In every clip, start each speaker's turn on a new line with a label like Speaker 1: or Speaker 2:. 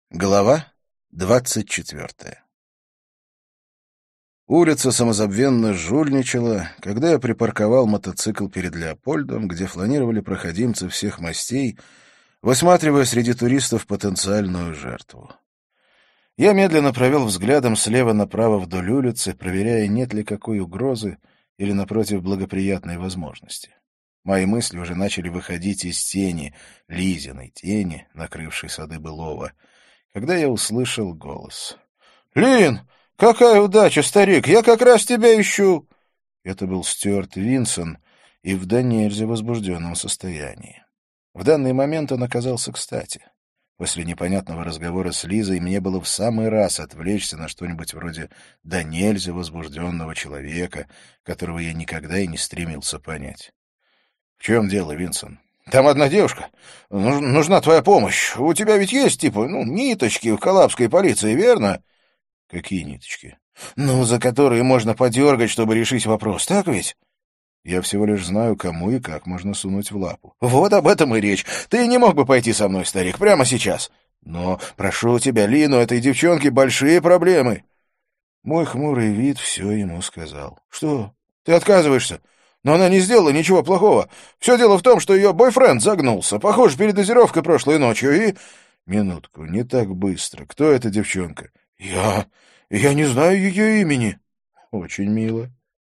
Speaker 1: Глава 24. Улица самозабвенно жульничала, когда я припарковал мотоцикл перед Леопольдом, где фланировали проходимцы всех мастей, высматривая среди туристов потенциальную жертву. Я медленно провел взглядом слева направо вдоль улицы, проверяя, нет ли какой угрозы или, напротив, благоприятной возможности. Мои мысли уже начали выходить из тени, Лизиной тени, накрывшей сады былого, когда я услышал голос. «Лин, какая удача, старик! Я как раз тебя ищу!» Это был Стюарт Винсон и в до нельзя возбужденном состоянии. В данный момент он оказался кстати. После непонятного разговора с Лизой мне было в самый раз отвлечься на что-нибудь вроде до нельзя возбужденного человека, которого я никогда и не стремился понять. «В чем дело, Винсон?» «Там одна девушка. Нужна твоя помощь. У тебя ведь есть, ниточки в калабской полиции, верно?» «Какие ниточки?» «За которые можно подергать, чтобы решить вопрос, так ведь?» «Я всего лишь знаю, кому и как можно сунуть в лапу». «Вот об этом и речь. Ты не мог бы пойти со мной, старик, прямо сейчас?» «Но, прошу тебя, Лин, у этой девчонки большие проблемы». Мой хмурый вид все ему сказал. «Что? Ты отказываешься? Но она не сделала ничего плохого. Все дело в том, что ее бойфренд загнулся. Похоже, передозировка прошлой ночью и...» «Минутку, не так быстро. Кто эта девчонка?» «Я не знаю ее имени». «Очень мило».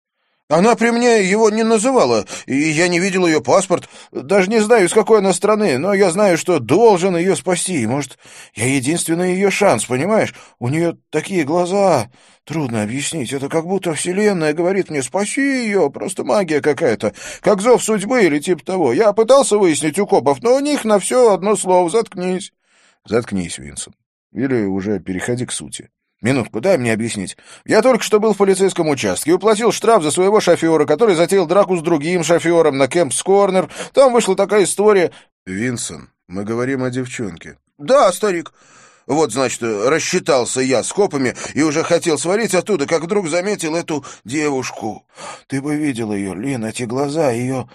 Speaker 1: «Она при мне его не называла, и я не видел ее паспорт. Даже не знаю, из какой она страны, но я знаю, что должен ее спасти. Может, я единственный ее шанс, понимаешь? У нее такие глаза. Трудно объяснить. Это как будто вселенная говорит мне: спаси ее, просто магия какая-то, как зов судьбы или типа того. Я пытался выяснить у копов, но у них на все одно слово: заткнись». «Заткнись, Винсон. Или уже переходи к сути». «Минутку, дай мне объяснить. Я только что был в полицейском участке и уплатил штраф за своего шофера, который затеял драку с другим шофером на Кемпс-Корнер. Там вышла такая история...» «Винсон, мы говорим о девчонке». «Да, старик. Вот, значит, рассчитался я с копами и уже хотел свалить оттуда, как вдруг заметил эту девушку. Ты бы видел ее, Лин, эти глаза, ее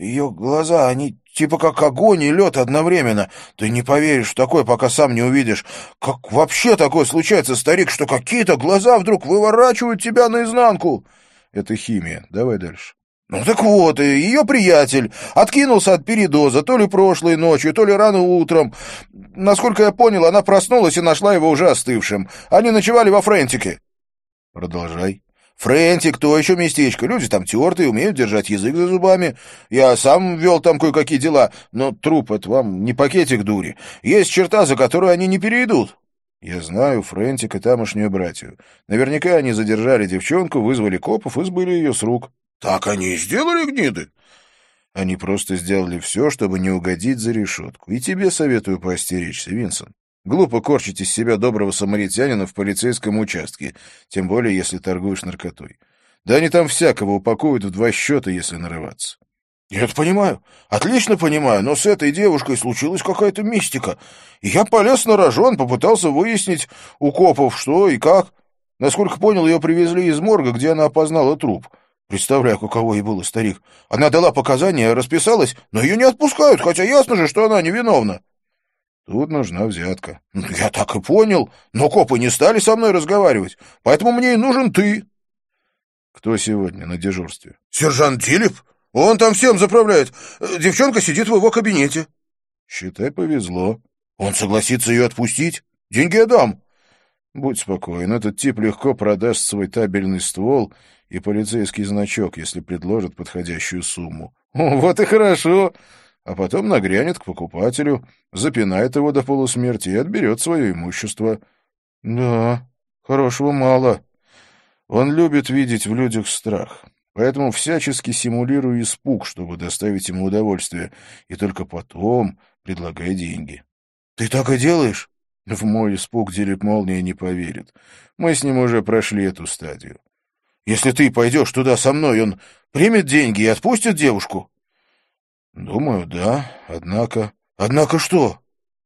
Speaker 1: глаза, они типа как огонь и лед одновременно. Ты не поверишь в такое, пока сам не увидишь. Как вообще такое случается, старик, что какие-то глаза вдруг выворачивают тебя наизнанку?» «Это химия. Давай дальше». Так вот, ее приятель откинулся от передоза то ли прошлой ночью, то ли рано утром. Насколько я понял, она проснулась и нашла его уже остывшим. Они ночевали во Френтике». «Продолжай». «Френтик, то еще местечко. Люди там тертые, умеют держать язык за зубами. Я сам вел там кое-какие дела, но труп — это вам не пакетик дури. Есть черта, за которую они не перейдут». «Я знаю Френтик и тамошнюю братью. Наверняка они задержали девчонку, вызвали копов и сбыли ее с рук». «Так они и сделали, гниды?» «Они просто сделали все, чтобы не угодить за решетку. И тебе советую поостеречься, Винсон. Глупо корчить из себя доброго самаритянина в полицейском участке, тем более если торгуешь наркотой. Да они там всякого упакуют в 2 счета, если нарываться». «Я это понимаю, отлично понимаю, но с этой девушкой случилась какая-то мистика. И я полез на рожон, попытался выяснить у копов, что и как. Насколько понял, ее привезли из морга, где она опознала труп. Представляю, каково ей было, старик. Она дала показания, расписалась, но ее не отпускают, хотя ясно же, что она невиновна». «Тут нужна взятка». «Я так и понял, но копы не стали со мной разговаривать, поэтому мне и нужен ты». «Кто сегодня на дежурстве?» «Сержант Дилип. Он там всем заправляет. Девчонка сидит в его кабинете». «Считай, повезло». «Он согласится ее отпустить? Деньги я дам». «Будь спокоен, этот тип легко продаст свой табельный ствол и полицейский значок, если предложит подходящую сумму». «Вот и хорошо». А потом нагрянет к покупателю, запинает его до полусмерти и отберет свое имущество. «Да, хорошего мало. Он любит видеть в людях страх, поэтому всячески симулирую испуг, чтобы доставить ему удовольствие, и только потом предлагай деньги». «Ты так и делаешь?» В мой испуг Дилип Молния не поверит. Мы с ним уже прошли эту стадию. «Если ты пойдешь туда со мной, он примет деньги и отпустит девушку?» «Думаю, да. Однако...» «Однако что?»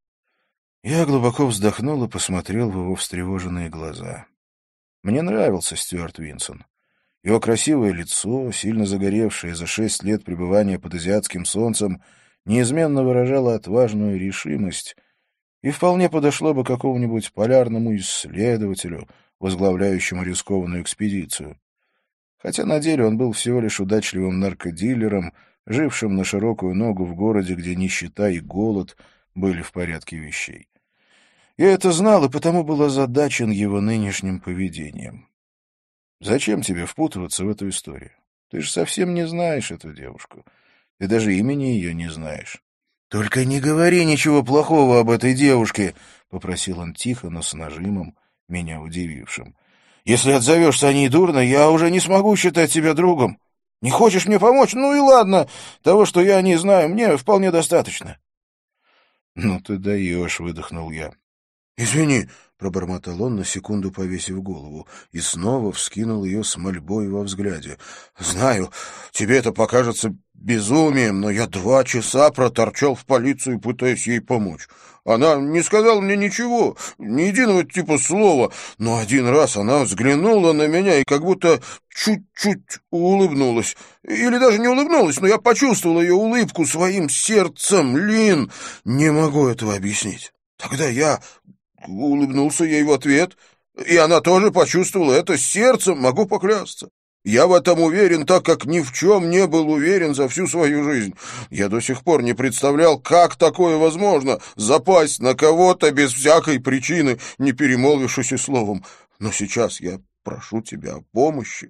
Speaker 1: Я глубоко вздохнул и посмотрел в его встревоженные глаза. Мне нравился Стюарт Винсон. Его красивое лицо, сильно загоревшее за 6 лет пребывания под азиатским солнцем, неизменно выражало отважную решимость и вполне подошло бы какому-нибудь полярному исследователю, возглавляющему рискованную экспедицию. Хотя на деле он был всего лишь удачливым наркодилером, жившим на широкую ногу в городе, где нищета и голод были в порядке вещей. Я это знал и потому был озадачен его нынешним поведением. Зачем тебе впутываться в эту историю? Ты же совсем не знаешь эту девушку. Ты даже имени ее не знаешь. — Только не говори ничего плохого об этой девушке, — попросил он тихо, но с нажимом, меня удивившим. — Если отзовешься о ней дурно, я уже не смогу считать себя другом. Не хочешь мне помочь? Ну и ладно. Того, что я не знаю, мне вполне достаточно. — Ну ты даешь, — выдохнул я. — Извини, — пробормотал он, на секунду повесив голову, и снова вскинул ее с мольбой во взгляде. — Знаю, тебе это покажется безумием, но я 2 часа проторчал в полицию, пытаясь ей помочь. Она не сказала мне ничего, ни единого типа слова, но один раз она взглянула на меня и как будто чуть-чуть улыбнулась. Или даже не улыбнулась, но я почувствовал ее улыбку своим сердцем, Лин. Не могу этого объяснить. Тогда я улыбнулся ей в ответ, и она тоже почувствовала это сердцем, могу поклясться. Я в этом уверен, так как ни в чем не был уверен за всю свою жизнь. Я до сих пор не представлял, как такое возможно — запасть на кого-то без всякой причины, не перемолвившись и словом. Но сейчас я прошу тебя о помощи.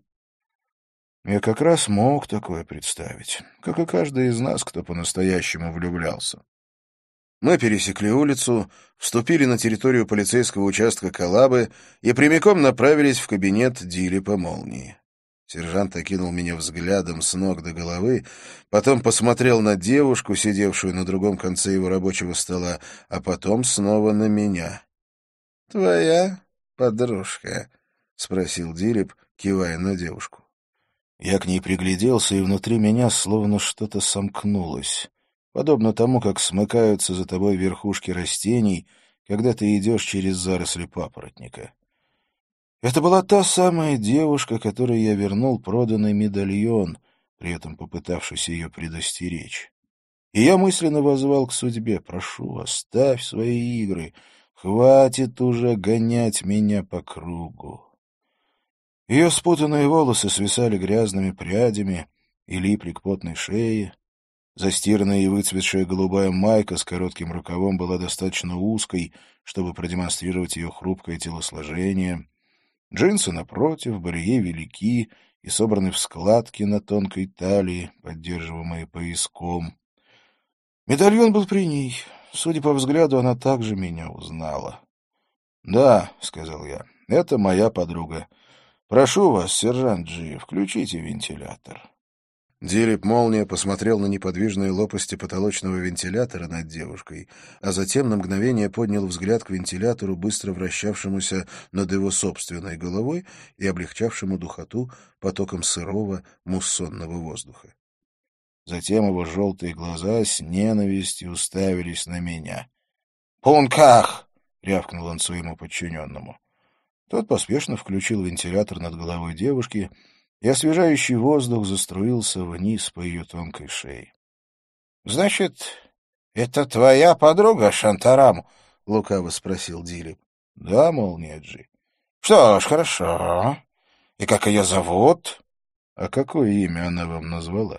Speaker 1: Я как раз мог такое представить, как и каждый из нас, кто по-настоящему влюблялся. Мы пересекли улицу, вступили на территорию полицейского участка Коллабы и прямиком направились в кабинет Дилипа Молнии. Сержант окинул меня взглядом с ног до головы, потом посмотрел на девушку, сидевшую на другом конце его рабочего стола, а потом снова на меня. — Твоя подружка? — спросил Дилип, кивая на девушку. Я к ней пригляделся, и внутри меня словно что-то сомкнулось, подобно тому, как смыкаются за тобой верхушки растений, когда ты идешь через заросли папоротника. Это была та самая девушка, которой я вернул проданный медальон, при этом попытавшись ее предостеречь. И я мысленно воззвал к судьбе: прошу, оставь свои игры, хватит уже гонять меня по кругу. Ее спутанные волосы свисали грязными прядями и липли к потной шее. Застиранная и выцветшая голубая майка с коротким рукавом была достаточно узкой, чтобы продемонстрировать ее хрупкое телосложение. Джинсы, напротив, были ей велики и собраны в складки на тонкой талии, поддерживаемые пояском. Медальон был при ней. Судя по взгляду, она также меня узнала. — Да, — сказал я, — это моя подруга. Прошу вас, сержант Джи, включите вентилятор. Дилип Молния посмотрел на неподвижные лопасти потолочного вентилятора над девушкой, а затем на мгновение поднял взгляд к вентилятору, быстро вращавшемуся над его собственной головой и облегчавшему духоту потоком сырого муссонного воздуха. Затем его желтые глаза с ненавистью уставились на меня. «Пунках!» — рявкнул он своему подчиненному. Тот поспешно включил вентилятор над головой девушки, и освежающий воздух заструился вниз по ее тонкой шее. — Значит, это твоя подруга, Шантарам? — лукаво спросил Дилип. — Да, Молния Джи. — Что ж, хорошо. И как ее зовут? — А какое имя она вам назвала?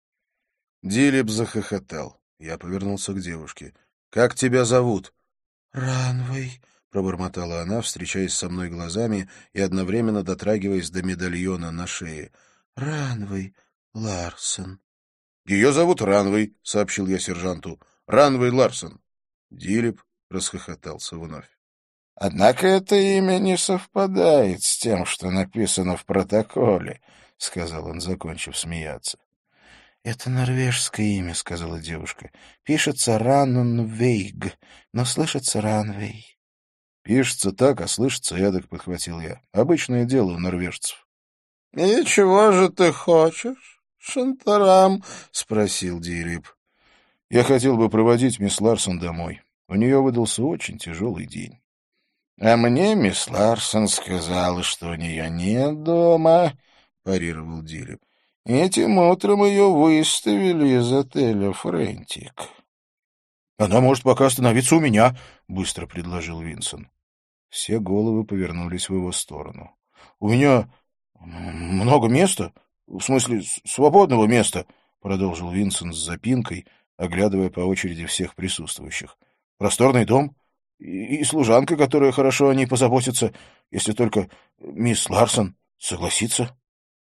Speaker 1: Дилип захохотал. Я повернулся к девушке. — Как тебя зовут? — Ранвей, — пробормотала она, встречаясь со мной глазами и одновременно дотрагиваясь до медальона на шее. — Ранвей Ларсон. — Ее зовут Ранвей, — сообщил я сержанту. — Ранвей Ларсон. Дилип расхохотался вновь. — Однако это имя не совпадает с тем, что написано в протоколе, — сказал он, закончив смеяться. — Это норвежское имя, — сказала девушка. — Пишется Раннвейг, но слышится Ранвей. «Пишется так, а слышится эдак», — подхватил я. «Обычное дело у норвежцев». «И чего же ты хочешь, Шантарам?» — спросил Дилип. «Я хотел бы проводить мисс Ларсон домой. У нее выдался очень тяжелый день». «А мне мисс Ларсон сказала, что у нее нет дома», — парировал Дилип. «Этим утром ее выставили из отеля «Френтик». Она может пока остановиться у меня, — быстро предложил Винсон. Все головы повернулись в его сторону. — У меня много места, в смысле свободного места, — продолжил Винсон с запинкой, оглядывая по очереди всех присутствующих. — Просторный дом и служанка, которая хорошо о ней позаботится, если только мисс Ларсон согласится.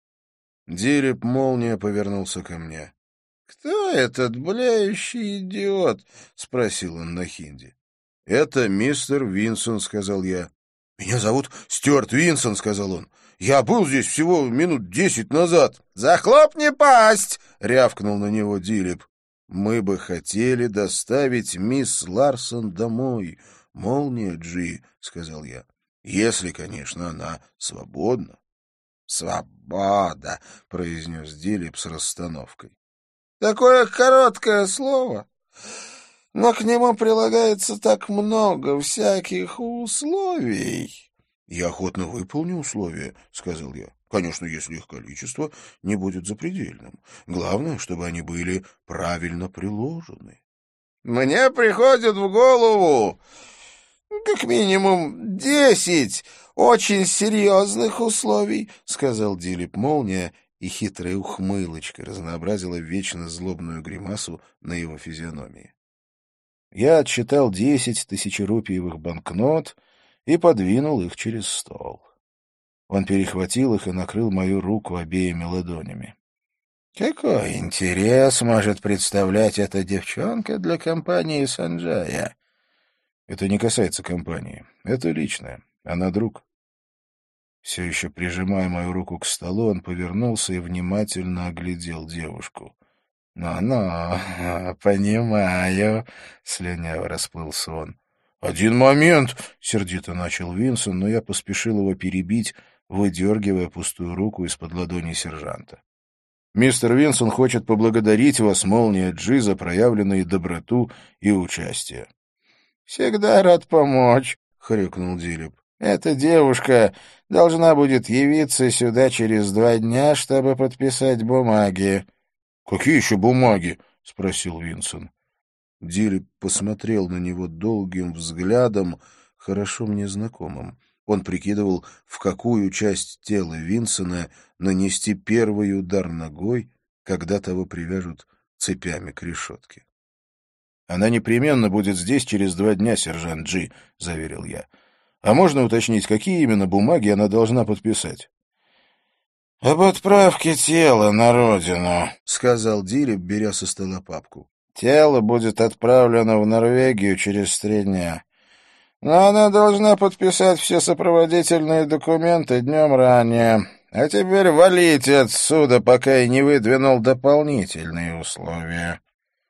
Speaker 1: Дилип молния повернулся ко мне. — Кто этот блеющий идиот? — спросил он на хинди. — Это мистер Винсон, — сказал я. — Меня зовут Стюарт Винсон, — сказал он. — Я был здесь всего минут 10 назад. — Захлопни пасть! — рявкнул на него Дилип. — Мы бы хотели доставить мисс Ларсон домой, молния Джи, — сказал я. — Если, конечно, она свободна. — Свобода, — произнес Дилип с расстановкой. Такое короткое слово, но к нему прилагается так много всяких условий. — Я охотно выполню условия, — сказал я. — Конечно, если их количество не будет запредельным. Главное, чтобы они были правильно приложены. — Мне приходит в голову как минимум 10 очень серьезных условий, — сказал Дилип Молния, и хитрая ухмылочка разнообразила вечно злобную гримасу на его физиономии. Я отсчитал 10 тысячерупиевых банкнот и подвинул их через стол. Он перехватил их и накрыл мою руку обеими ладонями. Какой интерес может представлять эта девчонка для компании Санджая? Это не касается компании. Это личное. Она друг. Все еще прижимая мою руку к столу, он повернулся и внимательно оглядел девушку. «Ну-ну, понимаю», — слюняво расплылся он. «Один момент!» — сердито начал Винсон, но я поспешил его перебить, выдергивая пустую руку из-под ладони сержанта. «Мистер Винсон хочет поблагодарить вас, молния Джи, за проявленную доброту и участие». «Всегда рад помочь», — хрюкнул Дилип. «Эта девушка должна будет явиться сюда через 2 дня, чтобы подписать бумаги». «Какие еще бумаги?» — спросил Винсон. Дилип посмотрел на него долгим взглядом, хорошо мне знакомым. Он прикидывал, в какую часть тела Винсона нанести первый удар ногой, когда того привяжут цепями к решетке. «Она непременно будет здесь через 2 дня, сержант Джи», — заверил я. «А можно уточнить, какие именно бумаги она должна подписать?» «Об отправке тела на родину», — сказал Дилип, беря со стола папку. «Тело будет отправлено в Норвегию через 3 дня. Но она должна подписать все сопроводительные документы днем ранее. А теперь валите отсюда, пока я не выдвинул дополнительные условия».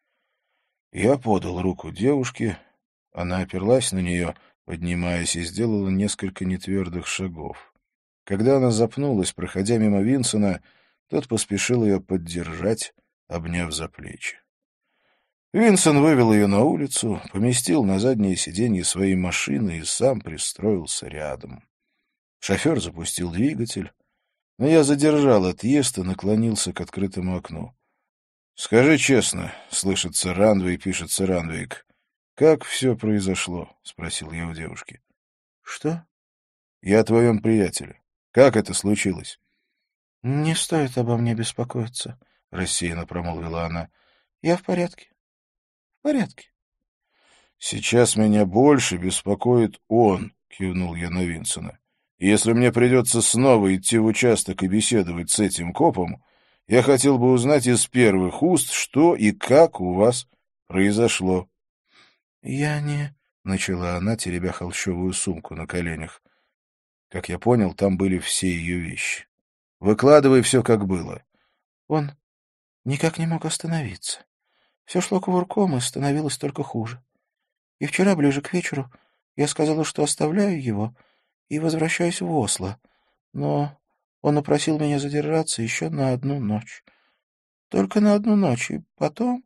Speaker 1: Я подал руку девушке. Она оперлась на нее, поднимаясь, и сделала несколько нетвердых шагов. Когда она запнулась, проходя мимо Винсона, тот поспешил ее поддержать, обняв за плечи. Винсон вывел ее на улицу, поместил на заднее сиденье своей машины и сам пристроился рядом. Шофер запустил двигатель, но я задержал отъезд и наклонился к открытому окну. «Скажи честно», — слышится Ранвей, пишется Ранвейк. «Как все произошло?» — спросил я у девушки. «Что?» «Я о твоем приятеле. Как это случилось?» «Не стоит обо мне беспокоиться», — рассеянно промолвила она. «Я в порядке. В порядке». «Сейчас меня больше беспокоит он», — кивнул я на Винсона. «Если мне придется снова идти в участок и беседовать с этим копом, я хотел бы узнать из первых уст, что и как у вас произошло». «Я не...» — начала она, теребя холщовую сумку на коленях. Как я понял, там были все ее вещи. «Выкладывай все, как было». Он никак не мог остановиться. Все шло кувырком, и становилось только хуже. И вчера, ближе к вечеру, я сказала, что оставляю его и возвращаюсь в Осло. Но он упросил меня задержаться еще на 1 ночь. Только на 1 ночь. И потом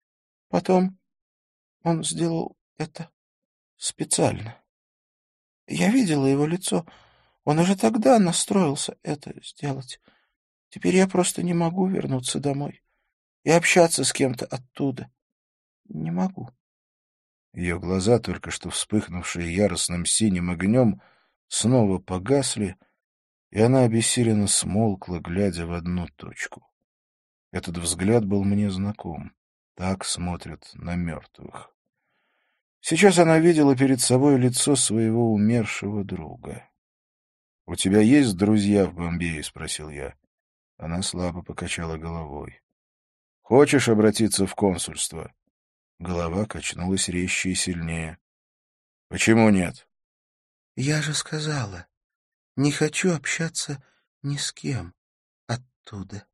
Speaker 1: он сделал это специально. Я видела его лицо. Он уже тогда настроился это сделать. Теперь я просто не могу вернуться домой и общаться с кем-то оттуда. Не могу. Ее глаза, только что вспыхнувшие яростным синим огнем, снова погасли, и она обессиленно смолкла, глядя в одну точку. Этот взгляд был мне знаком. Так смотрят на мертвых. Сейчас она видела перед собой лицо своего умершего друга. — У тебя есть друзья в Бомбее? — спросил я. Она слабо покачала головой. — Хочешь обратиться в консульство? Голова качнулась резче и сильнее. — Почему нет? — Я же сказала, не хочу общаться ни с кем оттуда.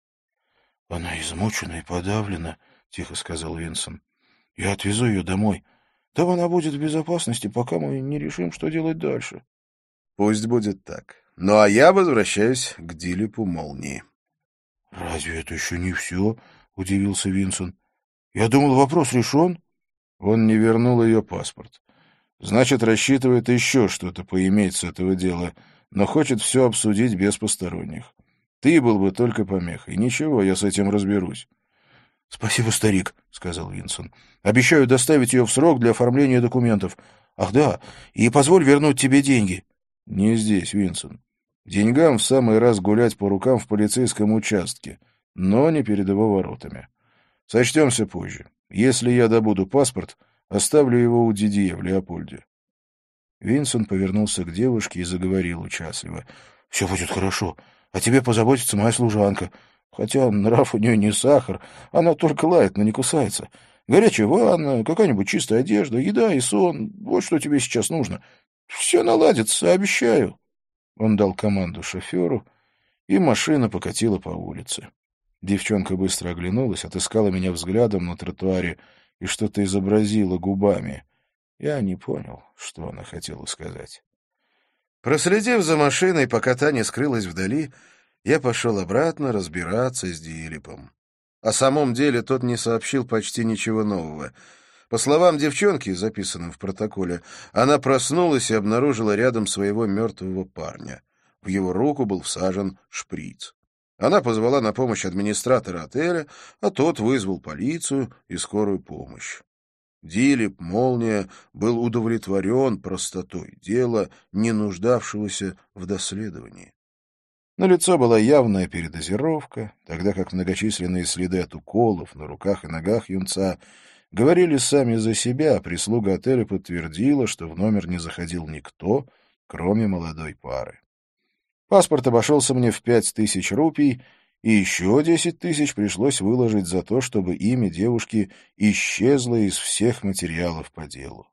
Speaker 1: — Она измучена и подавлена, — тихо сказал Винсон. — Я отвезу ее домой. Там она будет в безопасности, пока мы не решим, что делать дальше. — Пусть будет так. Ну, а я возвращаюсь к Дилипу Молнии. — Разве это еще не все? — удивился Винсон. — Я думал, вопрос решен. Он не вернул ее паспорт. Значит, рассчитывает еще что-то поиметь с этого дела, но хочет все обсудить без посторонних. Ты был бы только помехой. Ничего, я с этим разберусь. — Спасибо, старик, — сказал Винсон. — Обещаю доставить ее в срок для оформления документов. Ах да, и позволь вернуть тебе деньги. — Не здесь, Винсон. Деньгам в самый раз гулять по рукам в полицейском участке, но не перед его воротами. Сочтемся позже. Если я добуду паспорт, оставлю его у Дидье в Леопольде. Винсон повернулся к девушке и заговорил участливо. — Все будет хорошо. О тебе позаботится моя служанка. Хотя нрав у нее не сахар, она только лает, но не кусается. Горячая ванна, какая-нибудь чистая одежда, еда и сон. Вот что тебе сейчас нужно. Все наладится, обещаю. Он дал команду шоферу, и машина покатила по улице. Девчонка быстро оглянулась, отыскала меня взглядом на тротуаре и что-то изобразила губами. Я не понял, что она хотела сказать. Проследив за машиной, пока та не скрылась вдали, я пошел обратно разбираться с Дилипом. О самом деле тот не сообщил почти ничего нового. По словам девчонки, записанным в протоколе, она проснулась и обнаружила рядом своего мертвого парня. В его руку был всажен шприц. Она позвала на помощь администратора отеля, а тот вызвал полицию и скорую помощь. Дилип Молния был удовлетворен простотой дела, не нуждавшегося в доследовании. На лицо была явная передозировка, тогда как многочисленные следы от уколов на руках и ногах юнца говорили сами за себя, а прислуга отеля подтвердила, что в номер не заходил никто, кроме молодой пары. Паспорт обошелся мне в 5000 рупий, и еще 10 000 пришлось выложить за то, чтобы имя девушки исчезло из всех материалов по делу.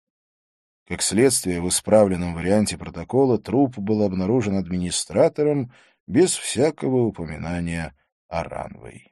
Speaker 1: Как следствие, в исправленном варианте протокола труп был обнаружен администратором без всякого упоминания о Ранвей.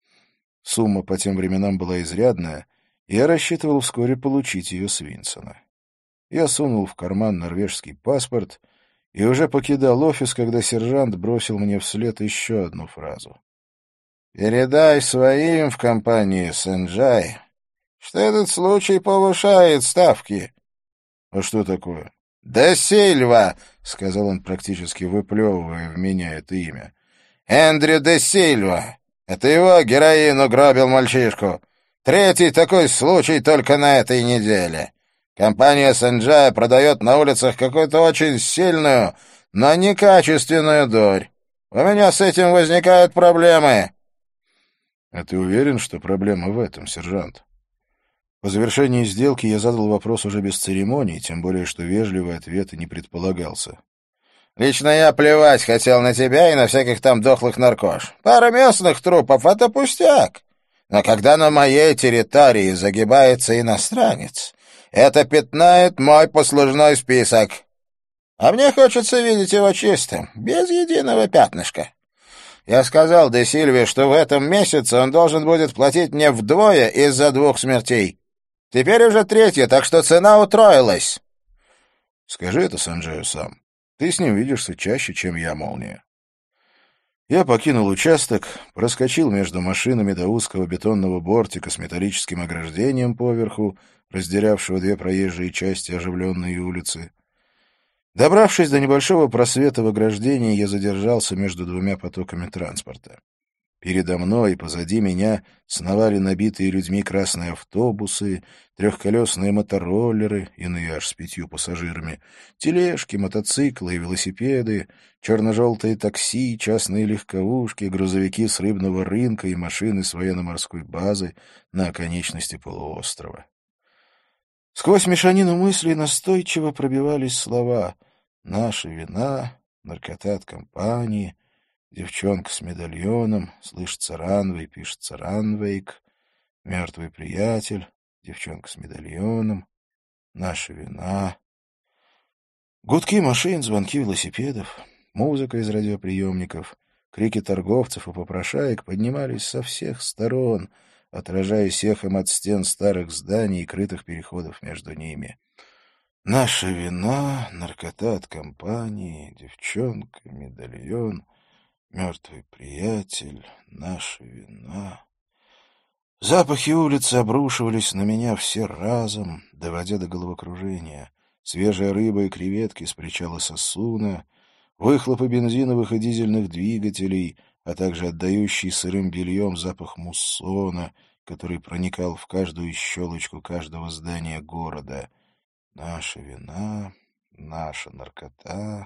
Speaker 1: Сумма по тем временам была изрядная, и я рассчитывал вскоре получить ее с Винсона. Я сунул в карман норвежский паспорт и уже покидал офис, когда сержант бросил мне вслед еще одну фразу. «Передай своим в компании Сенджай, что этот случай повышает ставки». «А что такое?» «Да Сильва», — сказал он, практически выплевывая в меня это имя. «Эндрю де Сильва. Это его героин угробил мальчишку. Третий такой случай только на этой неделе. Компания Сенджая продает на улицах какую-то очень сильную, но некачественную дурь. У меня с этим возникают проблемы». «А ты уверен, что проблема в этом, сержант?» По завершении сделки я задал вопрос уже без церемоний, тем более, что вежливый ответ и не предполагался. «Лично я плевать хотел на тебя и на всяких там дохлых наркош. Пара местных трупов — это пустяк. Но когда на моей территории загибается иностранец, это пятнает мой послужной список. А мне хочется видеть его чистым, без единого пятнышка. Я сказал де Сильве, что в этом месяце он должен будет платить мне вдвое из-за 2 смертей. Теперь уже 3, так что цена утроилась». «Скажи это Санджаю сам. Ты с ним видишься чаще, чем я, Молния». Я покинул участок, проскочил между машинами до узкого бетонного бортика с металлическим ограждением поверху, разделявшего 2 проезжие части оживленной улицы. Добравшись до небольшого просвета в ограждении, я задержался между 2 потоками транспорта. Передо мной и позади меня сновали набитые людьми красные автобусы, трехколесные мотороллеры, иные аж с 5 пассажирами, тележки, мотоциклы и велосипеды, черно-желтые такси, частные легковушки, грузовики с рыбного рынка и машины с военно-морской базы на оконечности полуострова. Сквозь мешанину мыслей настойчиво пробивались слова «наша вина», «наркота от компании», «девчонка с медальоном», слышится «Ранвей», пишется «Ранвейк», «мертвый приятель», «девчонка с медальоном», «наша вина». Гудки машин, звонки велосипедов, музыка из радиоприемников, крики торговцев и попрошаек поднимались со всех сторон, отражаясь эхом от стен старых зданий и крытых переходов между ними. «Наша вина», «наркота от компании», «девчонка», «медальон», «мертвый приятель», «наша вина». Запахи улицы обрушивались на меня все разом, доводя до головокружения. Свежая рыба и креветки с причала Сосуна, выхлопы бензиновых и дизельных двигателей, а также отдающий сырым бельем запах муссона, который проникал в каждую щелочку каждого здания города. Наша вина, наша наркота.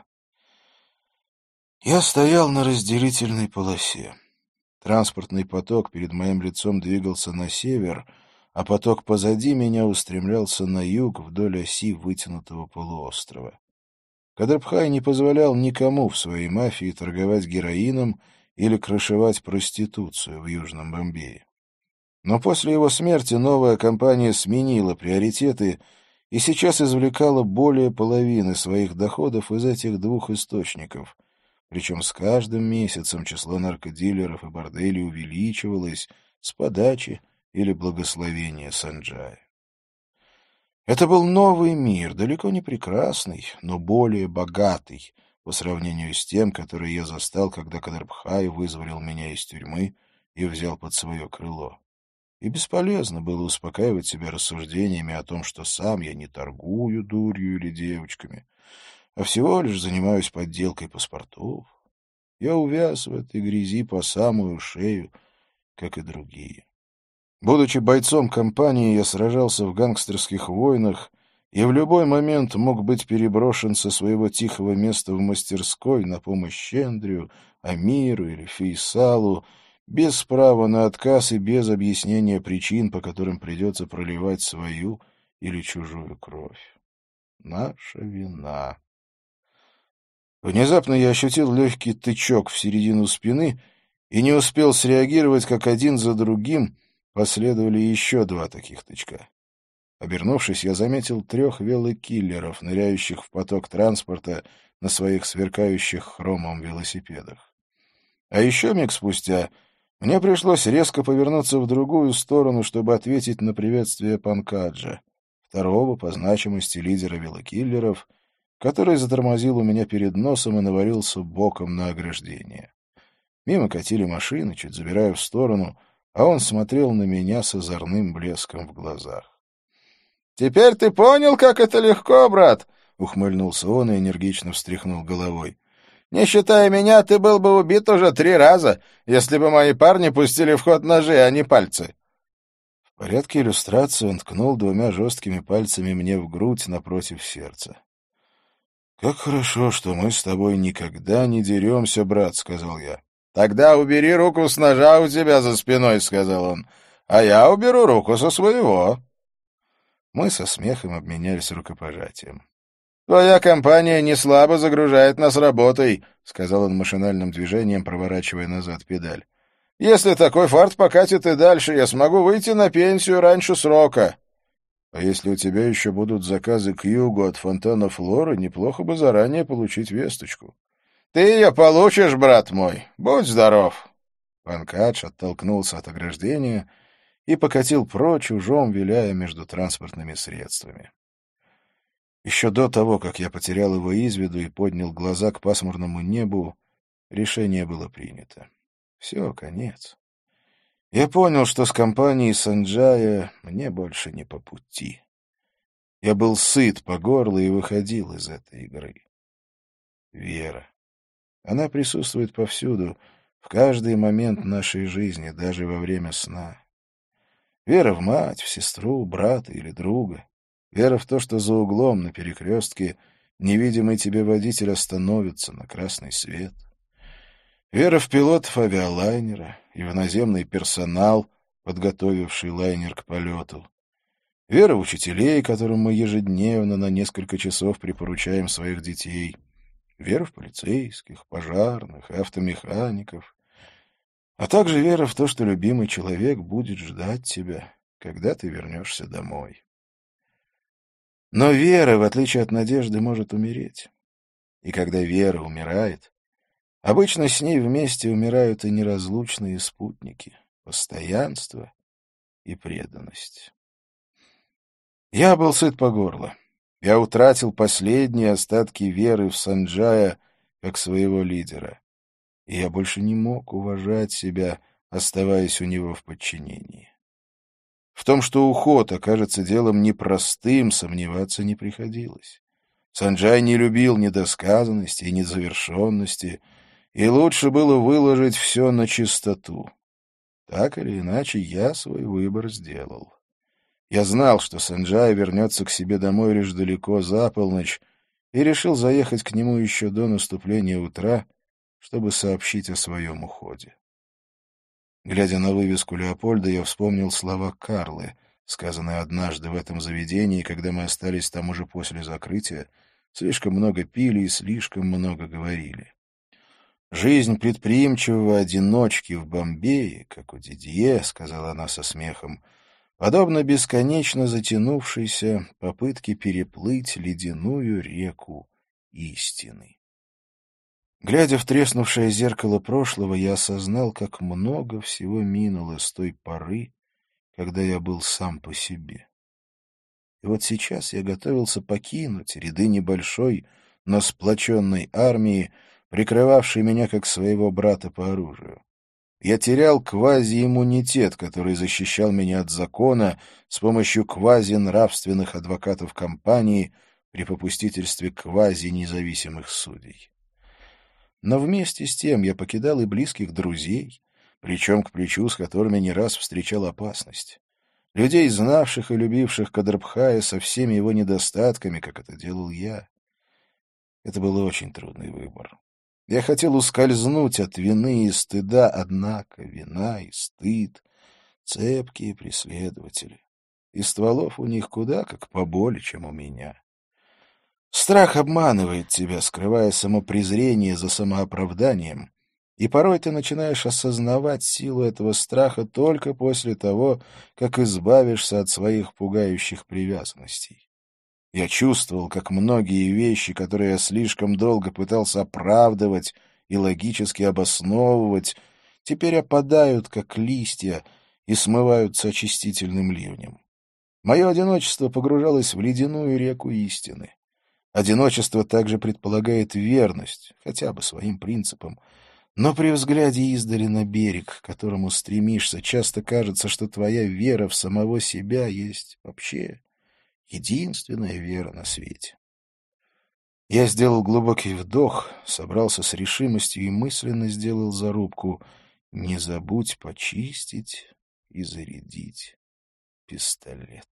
Speaker 1: Я стоял на разделительной полосе. Транспортный поток перед моим лицом двигался на север, а поток позади меня устремлялся на юг вдоль оси вытянутого полуострова. Кадрбхай не позволял никому в своей мафии торговать героином или крышевать проституцию в Южном Бомбее. Но после его смерти новая компания сменила приоритеты и сейчас извлекала более половины своих доходов из этих двух источников. Причем с каждым месяцем число наркодилеров и борделей увеличивалось с подачи или благословения Санджая. Это был новый мир, далеко не прекрасный, но более богатый по сравнению с тем, который я застал, когда Кадрбхай вызволил меня из тюрьмы и взял под свое крыло. И бесполезно было успокаивать себя рассуждениями о том, что сам я не торгую дурью или девочками, а всего лишь занимаюсь подделкой паспортов. Я увяз в этой грязи по самую шею, как и другие. Будучи бойцом компании, я сражался в гангстерских войнах и в любой момент мог быть переброшен со своего тихого места в мастерской на помощь Эндрю, Амиру или Фейсалу, без права на отказ и без объяснения причин, по которым придется проливать свою или чужую кровь. Наша вина. Внезапно я ощутил легкий тычок в середину спины и не успел среагировать, как один за другим последовали еще 2 таких тычка. Обернувшись, я заметил 3 велокиллеров, ныряющих в поток транспорта на своих сверкающих хромом велосипедах. А еще миг спустя мне пришлось резко повернуться в другую сторону, чтобы ответить на приветствие Панкаджа, второго по значимости лидера велокиллеров, который затормозил у меня перед носом и навалился боком на ограждение. Мимо катили машины, чуть забирая в сторону, а он смотрел на меня с озорным блеском в глазах. «Теперь ты понял, как это легко, брат?» — ухмыльнулся он и энергично встряхнул головой. «Не считая меня, ты был бы убит уже 3 раза, если бы мои парни пустили в ход ножи, а не пальцы». В порядке иллюстрации он ткнул 2 жесткими пальцами мне в грудь напротив сердца. «Как хорошо, что мы с тобой никогда не деремся, брат», — сказал я. «Тогда убери руку с ножа у тебя за спиной», — сказал он, — «а я уберу руку со своего». Мы со смехом обменялись рукопожатием. «Твоя компания не слабо загружает нас работой», — сказал он машинальным движением, проворачивая назад педаль. «Если такой фарт покатит и дальше, я смогу выйти на пенсию раньше срока». «А если у тебя еще будут заказы к югу от фонтана Флоры, неплохо бы заранее получить весточку». «Ты ее получишь, брат мой. Будь здоров». Панкадж оттолкнулся от ограждения и покатил прочь, ужом виляя между транспортными средствами. Еще до того, как я потерял его из виду и поднял глаза к пасмурному небу, решение было принято. Все, конец. Я понял, что с компанией Санджая мне больше не по пути. Я был сыт по горло и выходил из этой игры. Вера. Она присутствует повсюду, в каждый момент нашей жизни, даже во время сна. Вера в мать, в сестру, брата или друга. Вера в то, что за углом на перекрестке невидимый тебе водитель остановится на красный свет. Вера в пилотов авиалайнера и в наземный персонал, подготовивший лайнер к полету. Вера в учителей, которым мы ежедневно на несколько часов припоручаем своих детей. Вера в полицейских, пожарных и автомехаников. А также вера в то, что любимый человек будет ждать тебя, когда ты вернешься домой. Но вера, в отличие от надежды, может умереть. И когда вера умирает, обычно с ней вместе умирают и неразлучные спутники — постоянство и преданность. Я был сыт по горло. Я утратил последние остатки веры в Санджая как своего лидера. И я больше не мог уважать себя, оставаясь у него в подчинении. В том, что уход окажется делом непростым, сомневаться не приходилось. Санджай не любил недосказанности и незавершенности, и лучше было выложить все на чистоту. Так или иначе, я свой выбор сделал. Я знал, что Санджай вернется к себе домой лишь далеко за полночь, и решил заехать к нему еще до наступления утра, чтобы сообщить о своем уходе. Глядя на вывеску Леопольда, я вспомнил слова Карлы, сказанные однажды в этом заведении, когда мы остались там уже после закрытия, слишком много пили и слишком много говорили. «Жизнь предприимчивого одиночки в Бомбее, как у Дидье, — сказала она со смехом, — подобно бесконечно затянувшейся попытке переплыть ледяную реку истины». Глядя в треснувшее зеркало прошлого, я осознал, как много всего минуло с той поры, когда я был сам по себе. И вот сейчас я готовился покинуть ряды небольшой, но сплоченной армии, прикрывавшей меня как своего брата по оружию. Я терял квази-иммунитет, который защищал меня от закона с помощью квази-нравственных адвокатов компании при попустительстве квази-независимых судей. Но вместе с тем я покидал и близких друзей, плечом к плечу, с которыми не раз встречал опасность. Людей, знавших и любивших Кадрбхая со всеми его недостатками, как это делал я. Это был очень трудный выбор. Я хотел ускользнуть от вины и стыда, однако вина и стыд — цепкие преследователи. И стволов у них куда как поболее, чем у меня. Страх обманывает тебя, скрывая самопрезрение за самооправданием, и порой ты начинаешь осознавать силу этого страха только после того, как избавишься от своих пугающих привязанностей. Я чувствовал, как многие вещи, которые я слишком долго пытался оправдывать и логически обосновывать, теперь опадают, как листья, и смываются очистительным ливнем. Мое одиночество погружалось в ледяную реку истины. Одиночество также предполагает верность, хотя бы своим принципам, но при взгляде издали на берег, к которому стремишься, часто кажется, что твоя вера в самого себя есть вообще единственная вера на свете. Я сделал глубокий вдох, собрался с решимостью и мысленно сделал зарубку: не забудь почистить и зарядить пистолет.